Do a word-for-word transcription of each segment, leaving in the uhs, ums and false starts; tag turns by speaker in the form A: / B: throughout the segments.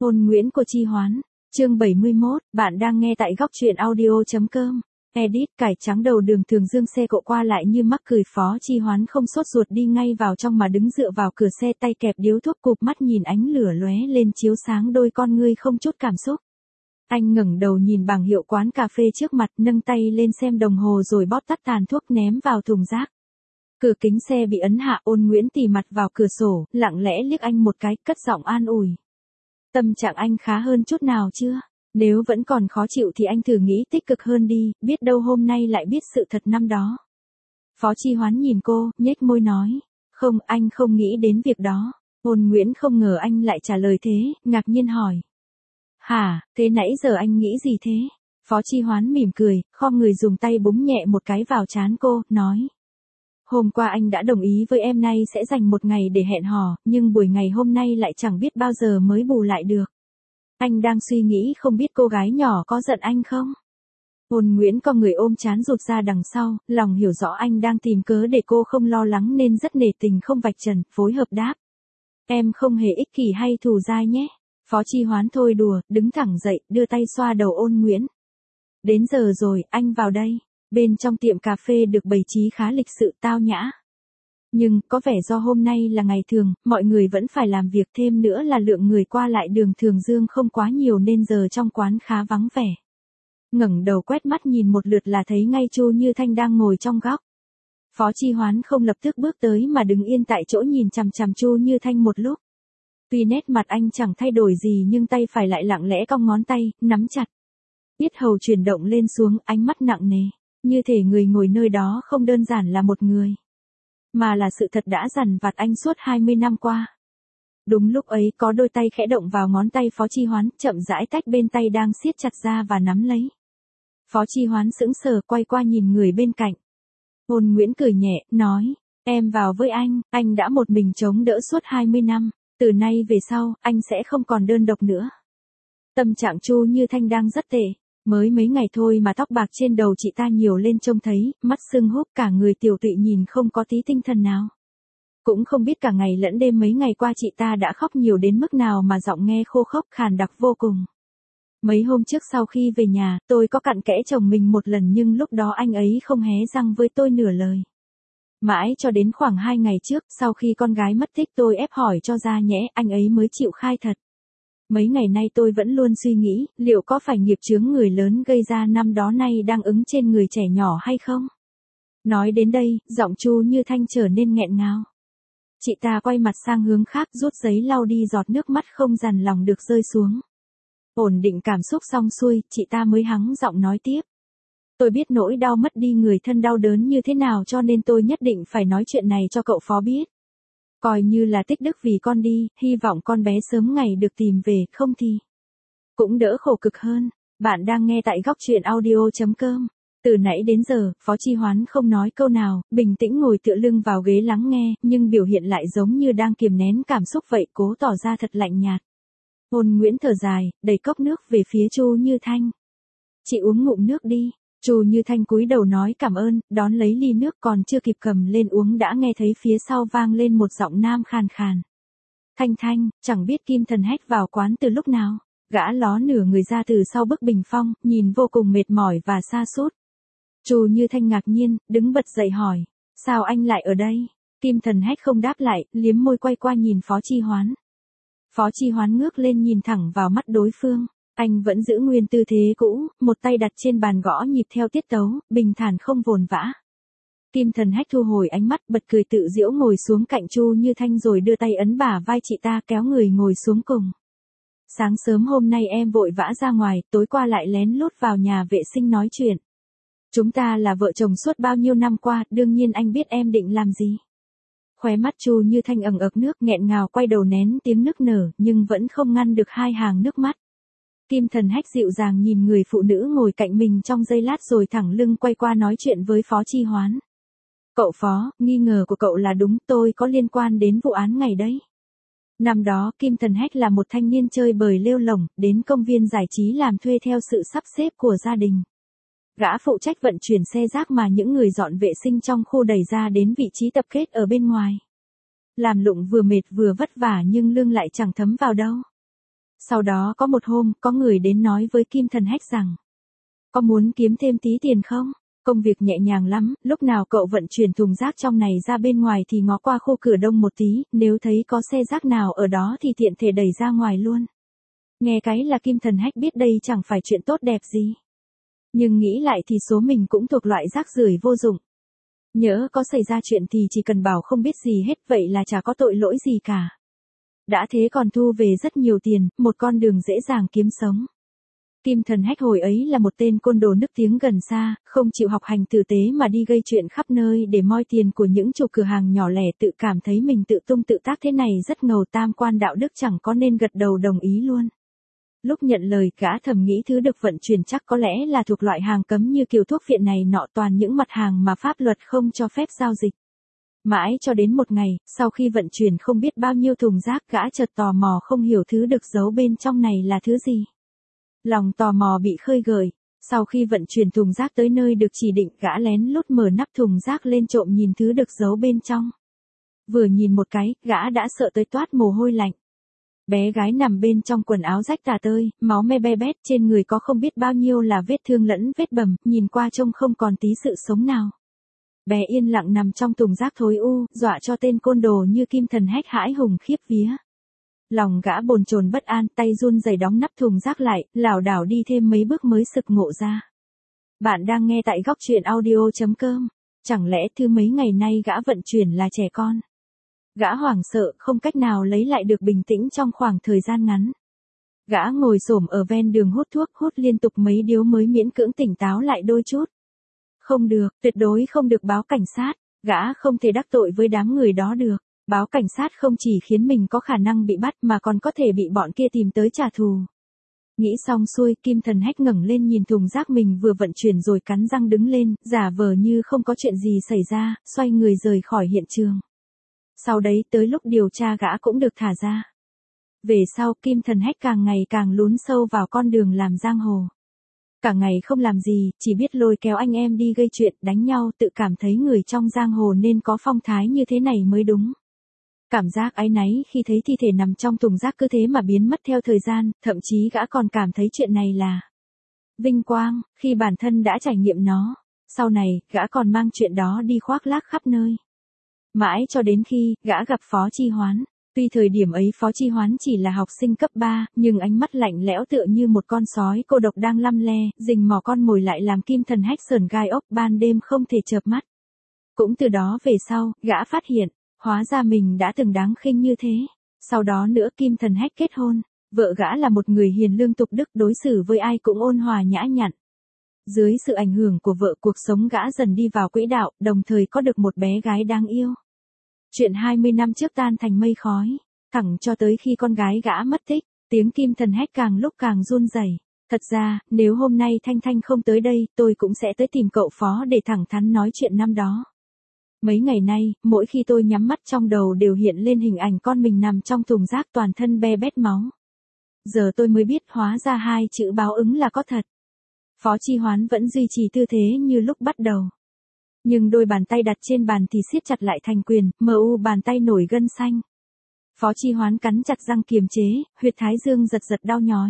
A: Ngôn Nguyễn của Chi Hoán, chương bảy mươi mốt, bạn đang nghe tại góc truyện audio chấm com. Edit, cải trắng đầu đường Thường Dương xe cộ qua lại như mắc cười. Phó Chi Hoán không sốt ruột đi ngay vào trong mà đứng dựa vào cửa xe, tay kẹp điếu thuốc, cụp mắt nhìn ánh lửa lóe lên chiếu sáng đôi con ngươi không chút cảm xúc. Anh ngẩng đầu nhìn bảng hiệu quán cà phê trước mặt, nâng tay lên xem đồng hồ rồi bóp tắt tàn thuốc ném vào thùng rác. Cửa kính xe bị ấn hạ, Ôn Nguyễn tì mặt vào cửa sổ, lặng lẽ liếc anh một cái, cất giọng an ủi. Tâm trạng anh khá hơn chút nào chưa? Nếu vẫn còn khó chịu thì anh thử nghĩ tích cực hơn đi, biết đâu hôm nay lại biết sự thật năm đó. Phó Chi Hoán nhìn cô, nhếch môi nói. Không, anh không nghĩ đến việc đó. Ôn Nguyễn không ngờ anh lại trả lời thế, ngạc nhiên hỏi. Hả, thế nãy giờ anh nghĩ gì thế? Phó Chi Hoán mỉm cười, khom người dùng tay búng nhẹ một cái vào trán cô, nói. Hôm qua anh đã đồng ý với em nay sẽ dành một ngày để hẹn hò, nhưng buổi ngày hôm nay lại chẳng biết bao giờ mới bù lại được. Anh đang suy nghĩ không biết cô gái nhỏ có giận anh không? Ôn Nguyễn co người ôm trán rụt ra đằng sau, lòng hiểu rõ anh đang tìm cớ để cô không lo lắng nên rất nể tình không vạch trần, phối hợp đáp. Em không hề ích kỷ hay thù dai nhé. Phó Chi Hoán thôi đùa, đứng thẳng dậy, đưa tay xoa đầu Ôn Nguyễn. Đến giờ rồi, anh vào đây. Bên trong tiệm cà phê được bày trí khá lịch sự tao nhã. Nhưng, có vẻ do hôm nay là ngày thường, mọi người vẫn phải làm việc, thêm nữa là lượng người qua lại đường Thường Dương không quá nhiều nên giờ trong quán khá vắng vẻ. Ngẩng đầu quét mắt nhìn một lượt là thấy ngay Chu Như Thanh đang ngồi trong góc. Phó Chi Hoán không lập tức bước tới mà đứng yên tại chỗ nhìn chằm chằm Chu Như Thanh một lúc. Tuy nét mặt anh chẳng thay đổi gì nhưng tay phải lại lặng lẽ cong ngón tay, nắm chặt. Yết hầu chuyển động lên xuống, ánh mắt nặng nề. Như thể người ngồi nơi đó không đơn giản là một người, mà là sự thật đã dằn vặt anh suốt hai mươi năm qua. Đúng lúc ấy có đôi tay khẽ động vào ngón tay Phó Chi Hoán, chậm rãi tách bên tay đang siết chặt ra và nắm lấy. Phó Chi Hoán sững sờ quay qua nhìn người bên cạnh. Ôn Nguyễn cười nhẹ, nói, em vào với anh, anh đã một mình chống đỡ suốt hai mươi năm, từ nay về sau, anh sẽ không còn đơn độc nữa. Tâm trạng Chu Như Thanh đang rất tệ. Mới mấy ngày thôi mà tóc bạc trên đầu chị ta nhiều lên trông thấy, mắt sưng húp, cả người tiểu tụy nhìn không có tí tinh thần nào. Cũng không biết cả ngày lẫn đêm mấy ngày qua chị ta đã khóc nhiều đến mức nào mà giọng nghe khô khốc khàn đặc vô cùng. Mấy hôm trước sau khi về nhà, tôi có cặn kẽ chồng mình một lần nhưng lúc đó anh ấy không hé răng với tôi nửa lời. Mãi cho đến khoảng hai ngày trước, sau khi con gái mất tích tôi ép hỏi cho ra nhẽ, anh ấy mới chịu khai thật. Mấy ngày nay tôi vẫn luôn suy nghĩ, liệu có phải nghiệp chướng người lớn gây ra năm đó nay đang ứng trên người trẻ nhỏ hay không? Nói đến đây, giọng Chu Như Thanh trở nên nghẹn ngào. Chị ta quay mặt sang hướng khác, rút giấy lau đi giọt nước mắt không dằn lòng được rơi xuống. Ổn định cảm xúc xong xuôi, chị ta mới hắng giọng nói tiếp. Tôi biết nỗi đau mất đi người thân đau đớn như thế nào cho nên tôi nhất định phải nói chuyện này cho cậu Phó biết. Coi như là tích đức vì con đi, hy vọng con bé sớm ngày được tìm về, không thì cũng đỡ khổ cực hơn. Bạn đang nghe tại góc truyện audio chấm com. Từ nãy đến giờ, Phó Chi Hoán không nói câu nào, bình tĩnh ngồi tựa lưng vào ghế lắng nghe, nhưng biểu hiện lại giống như đang kiềm nén cảm xúc vậy, cố tỏ ra thật lạnh nhạt. Ôn Nguyễn thở dài, đẩy cốc nước về phía Chu Như Thanh. Chị uống ngụm nước đi. Chu Như Thanh cúi đầu nói cảm ơn, đón lấy ly nước, còn chưa kịp cầm lên uống đã nghe thấy phía sau vang lên một giọng nam khàn khàn. Thanh Thanh, chẳng biết Kim Thần Hách vào quán từ lúc nào. Gã ló nửa người ra từ sau bức bình phong, nhìn vô cùng mệt mỏi và sa sút. Chu Như Thanh ngạc nhiên, đứng bật dậy hỏi, sao anh lại ở đây? Kim Thần Hách không đáp lại, liếm môi quay qua nhìn Phó Chi Hoán. Phó Chi Hoán ngước lên nhìn thẳng vào mắt đối phương. Anh vẫn giữ nguyên tư thế cũ, một tay đặt trên bàn gõ nhịp theo tiết tấu, bình thản không vồn vã. Kim Thần Hách thu hồi ánh mắt, bật cười tự giễu ngồi xuống cạnh Chu Như Thanh rồi đưa tay ấn bả vai chị ta, kéo người ngồi xuống cùng. Sáng sớm hôm nay em vội vã ra ngoài, tối qua lại lén lút vào nhà vệ sinh nói chuyện. Chúng ta là vợ chồng suốt bao nhiêu năm qua, đương nhiên anh biết em định làm gì. Khóe mắt Chu Như Thanh ẩn ực nước, nghẹn ngào quay đầu nén tiếng nức nở, nhưng vẫn không ngăn được hai hàng nước mắt. Kim Thần Hách dịu dàng nhìn người phụ nữ ngồi cạnh mình trong giây lát rồi thẳng lưng quay qua nói chuyện với Phó Chi Hoán. Cậu Phó, nghi ngờ của cậu là đúng, tôi có liên quan đến vụ án ngày đấy. Năm đó, Kim Thần Hách là một thanh niên chơi bời lêu lổng, đến công viên giải trí làm thuê theo sự sắp xếp của gia đình. Gã phụ trách vận chuyển xe rác mà những người dọn vệ sinh trong khu đẩy ra đến vị trí tập kết ở bên ngoài. Làm lụng vừa mệt vừa vất vả nhưng lương lại chẳng thấm vào đâu. Sau đó có một hôm, có người đến nói với Kim Thần Hách rằng, có muốn kiếm thêm tí tiền không? Công việc nhẹ nhàng lắm, lúc nào cậu vận chuyển thùng rác trong này ra bên ngoài thì ngó qua khu cửa đông một tí, nếu thấy có xe rác nào ở đó thì tiện thể đẩy ra ngoài luôn. Nghe cái là Kim Thần Hách biết đây chẳng phải chuyện tốt đẹp gì. Nhưng nghĩ lại thì số mình cũng thuộc loại rác rưởi vô dụng. Nhỡ có xảy ra chuyện thì chỉ cần bảo không biết gì hết, vậy là chả có tội lỗi gì cả. Đã thế còn thu về rất nhiều tiền, một con đường dễ dàng kiếm sống. Kim Thần Hách hồi ấy là một tên côn đồ nức tiếng gần xa, không chịu học hành tử tế mà đi gây chuyện khắp nơi để moi tiền của những chủ cửa hàng nhỏ lẻ, tự cảm thấy mình tự tung tự tác thế này rất ngầu, tam quan đạo đức chẳng có nên gật đầu đồng ý luôn. Lúc nhận lời, gã thầm nghĩ thứ được vận chuyển chắc có lẽ là thuộc loại hàng cấm như kiểu thuốc viện này nọ, toàn những mặt hàng mà pháp luật không cho phép giao dịch. Mãi cho đến một ngày, sau khi vận chuyển không biết bao nhiêu thùng rác, gã chợt tò mò không hiểu thứ được giấu bên trong này là thứ gì. Lòng tò mò bị khơi gợi, sau khi vận chuyển thùng rác tới nơi được chỉ định, gã lén lút mở nắp thùng rác lên trộm nhìn thứ được giấu bên trong. Vừa nhìn một cái, gã đã sợ tới toát mồ hôi lạnh. Bé gái nằm bên trong quần áo rách tả tơi, máu me be bét, trên người có không biết bao nhiêu là vết thương lẫn vết bầm, nhìn qua trông không còn tí sự sống nào. Bé yên lặng nằm trong thùng rác thối u, dọa cho tên côn đồ như Kim Thần Hách hãi hùng khiếp vía. Lòng gã bồn chồn bất an, tay run rẩy đóng nắp thùng rác lại, lảo đảo đi thêm mấy bước mới sực ngộ ra. Bạn đang nghe tại góc truyện audio chấm com. Chẳng lẽ thứ mấy ngày nay gã vận chuyển là trẻ con? Gã hoảng sợ, không cách nào lấy lại được bình tĩnh trong khoảng thời gian ngắn. Gã ngồi xổm ở ven đường hút thuốc, hút liên tục mấy điếu mới miễn cưỡng tỉnh táo lại đôi chút. Không được, tuyệt đối không được báo cảnh sát, gã không thể đắc tội với đám người đó được. Báo cảnh sát không chỉ khiến mình có khả năng bị bắt mà còn có thể bị bọn kia tìm tới trả thù. Nghĩ xong xuôi, Kim Thần Hách ngẩng lên nhìn thùng rác mình vừa vận chuyển rồi cắn răng đứng lên, giả vờ như không có chuyện gì xảy ra, xoay người rời khỏi hiện trường. Sau đấy tới lúc điều tra gã cũng được thả ra. Về sau, Kim Thần Hách càng ngày càng lún sâu vào con đường làm giang hồ. Cả ngày không làm gì, chỉ biết lôi kéo anh em đi gây chuyện, đánh nhau, tự cảm thấy người trong giang hồ nên có phong thái như thế này mới đúng. Cảm giác áy náy khi thấy thi thể nằm trong thùng rác cứ thế mà biến mất theo thời gian, thậm chí gã còn cảm thấy chuyện này là vinh quang, khi bản thân đã trải nghiệm nó. Sau này, gã còn mang chuyện đó đi khoác lác khắp nơi. Mãi cho đến khi, gã gặp Phó Chi Hoán. Tuy thời điểm ấy Phó Chi Hoán chỉ là học sinh cấp ba, nhưng ánh mắt lạnh lẽo tựa như một con sói cô độc đang lăm le, rình mò con mồi lại làm Kim Thần Hách sởn gai ốc, ban đêm không thể chợp mắt. Cũng từ đó về sau, gã phát hiện, hóa ra mình đã từng đáng khinh như thế. Sau đó nữa Kim Thần Hách kết hôn, vợ gã là một người hiền lương tục đức, đối xử với ai cũng ôn hòa nhã nhặn. Dưới sự ảnh hưởng của vợ, cuộc sống gã dần đi vào quỹ đạo, đồng thời có được một bé gái đáng yêu. Chuyện hai mươi năm trước tan thành mây khói, thẳng cho tới khi con gái gã mất tích, tiếng Kim Thần Hách càng lúc càng run rẩy. Thật ra, nếu hôm nay Thanh Thanh không tới đây, tôi cũng sẽ tới tìm cậu Phó để thẳng thắn nói chuyện năm đó. Mấy ngày nay, mỗi khi tôi nhắm mắt trong đầu đều hiện lên hình ảnh con mình nằm trong thùng rác toàn thân be bét máu. Giờ tôi mới biết hóa ra hai chữ báo ứng là có thật. Phó Chi Hoán vẫn duy trì tư thế như lúc bắt đầu. Nhưng đôi bàn tay đặt trên bàn thì siết chặt lại thành quyền, mờ u bàn tay nổi gân xanh. Phó Chi Hoán cắn chặt răng kiềm chế, huyệt thái dương giật giật đau nhói.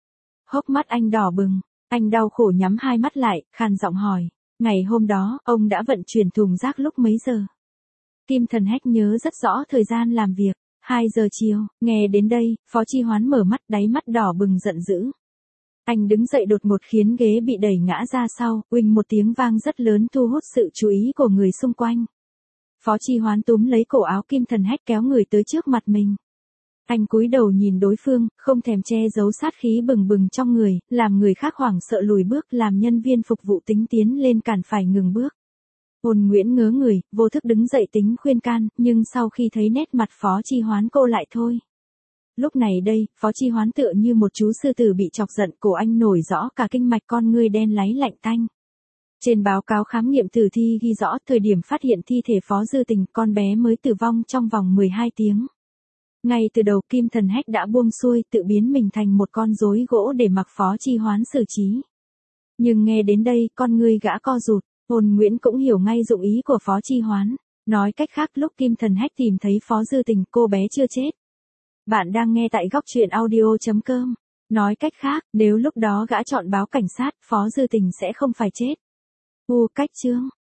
A: Hốc mắt anh đỏ bừng, anh đau khổ nhắm hai mắt lại, khàn giọng hỏi. Ngày hôm đó, ông đã vận chuyển thùng rác lúc mấy giờ? Kim Thần Hách nhớ rất rõ thời gian làm việc, hai giờ chiều, nghe đến đây, Phó Chi Hoán mở mắt, đáy mắt đỏ bừng giận dữ. Anh đứng dậy đột ngột khiến ghế bị đẩy ngã ra sau, uỳnh một tiếng vang rất lớn thu hút sự chú ý của người xung quanh. Phó Chi Hoán túm lấy cổ áo Kim Thần Hách kéo người tới trước mặt mình. Anh cúi đầu nhìn đối phương, không thèm che giấu sát khí bừng bừng trong người, làm người khác hoảng sợ lùi bước, làm nhân viên phục vụ tính tiến lên cản phải ngừng bước. Ôn Nguyễn ngớ người, vô thức đứng dậy tính khuyên can, nhưng sau khi thấy nét mặt Phó Chi Hoán cô lại thôi. Lúc này đây, Phó Chi Hoán tựa như một chú sư tử bị chọc giận, cổ anh nổi rõ cả kinh mạch, con ngươi đen láy lạnh tanh. Trên báo cáo khám nghiệm tử thi ghi rõ thời điểm phát hiện thi thể Phó Dư Tình, con bé mới tử vong trong vòng mười hai tiếng. Ngay từ đầu Kim Thần Hách đã buông xuôi, tự biến mình thành một con rối gỗ để mặc Phó Chi Hoán xử trí. Nhưng nghe đến đây, con ngươi gã co rụt, Ôn Nguyễn cũng hiểu ngay dụng ý của Phó Chi Hoán. Nói cách khác, lúc Kim Thần Hách tìm thấy Phó Dư Tình, cô bé chưa chết. Bạn đang nghe tại góc truyện audio.com. Nói cách khác, nếu lúc đó gã chọn báo cảnh sát, Phó Dư Tình sẽ không phải chết. U cách chương.